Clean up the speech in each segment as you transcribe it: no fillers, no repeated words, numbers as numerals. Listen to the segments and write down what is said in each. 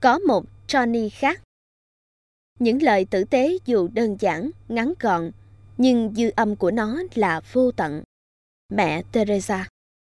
Có một Johnny khác. Những lời tử tế dù đơn giản, ngắn gọn, nhưng dư âm của nó là vô tận. Mẹ Teresa.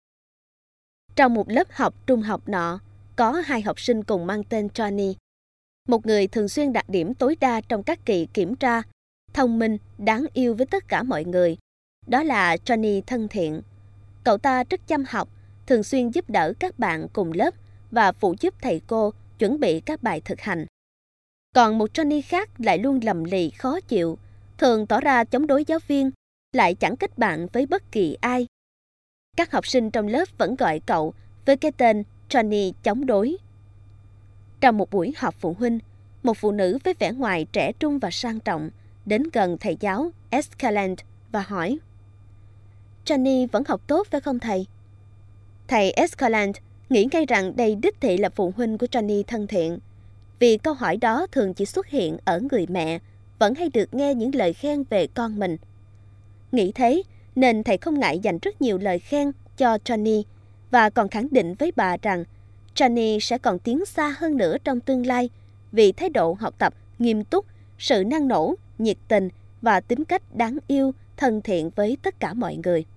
Trong một lớp học trung học nọ, có 2 học sinh cùng mang tên Johnny. Một người thường xuyên đạt điểm tối đa trong các kỳ kiểm tra, thông minh, đáng yêu với tất cả mọi người. Đó là Johnny thân thiện. Cậu ta rất chăm học, thường xuyên giúp đỡ các bạn cùng lớp và phụ giúp thầy cô chuẩn bị các bài thực hành. Còn một Johnny khác lại luôn lầm lì khó chịu, thường tỏ ra chống đối giáo viên, lại chẳng kết bạn với bất kỳ ai. Các học sinh trong lớp vẫn gọi cậu với cái tên Johnny chống đối. Trong một buổi họp phụ huynh, một phụ nữ với vẻ ngoài trẻ trung và sang trọng đến gần thầy giáo Escalante và hỏi: Johnny vẫn học tốt phải không thầy? Thầy Escalante nghĩ ngay rằng đây đích thị là phụ huynh của Johnny thân thiện, vì câu hỏi đó thường chỉ xuất hiện ở người mẹ vẫn hay được nghe những lời khen về con mình. Nghĩ thế nên thầy không ngại dành rất nhiều lời khen cho Johnny và còn khẳng định với bà rằng Johnny sẽ còn tiến xa hơn nữa trong tương lai vì thái độ học tập nghiêm túc, sự năng nổ, nhiệt tình và tính cách đáng yêu, thân thiện với tất cả mọi người.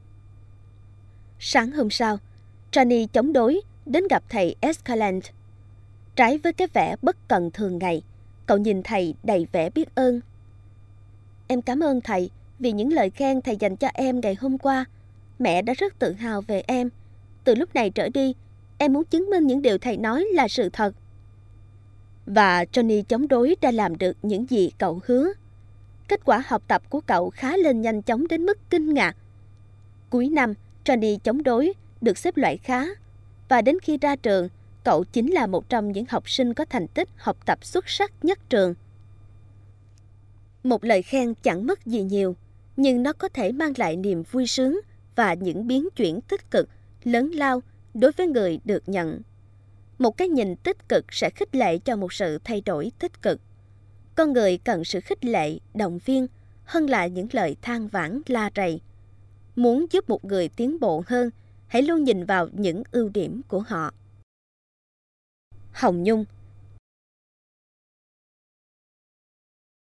Sáng hôm sau, Johnny chống đối đến gặp thầy Escalante. Trái với cái vẻ bất cần thường ngày, cậu nhìn thầy đầy vẻ biết ơn. Em cảm ơn thầy vì những lời khen thầy dành cho em ngày hôm qua. Mẹ đã rất tự hào về em. Từ lúc này trở đi, em muốn chứng minh những điều thầy nói là sự thật. Và Johnny chống đối đã làm được những gì cậu hứa. Kết quả học tập của cậu khá lên nhanh chóng đến mức kinh ngạc. Cuối năm, Johnny chống đối được xếp loại khá. Và đến khi ra trường, cậu chính là một trong những học sinh có thành tích học tập xuất sắc nhất trường. Một lời khen chẳng mất gì nhiều, nhưng nó có thể mang lại niềm vui sướng và những biến chuyển tích cực, lớn lao đối với người được nhận. Một cái nhìn tích cực sẽ khích lệ cho một sự thay đổi tích cực. Con người cần sự khích lệ, động viên hơn là những lời than vãn la rầy. Muốn giúp một người tiến bộ hơn, hãy luôn nhìn vào những ưu điểm của họ. Hồng Nhung,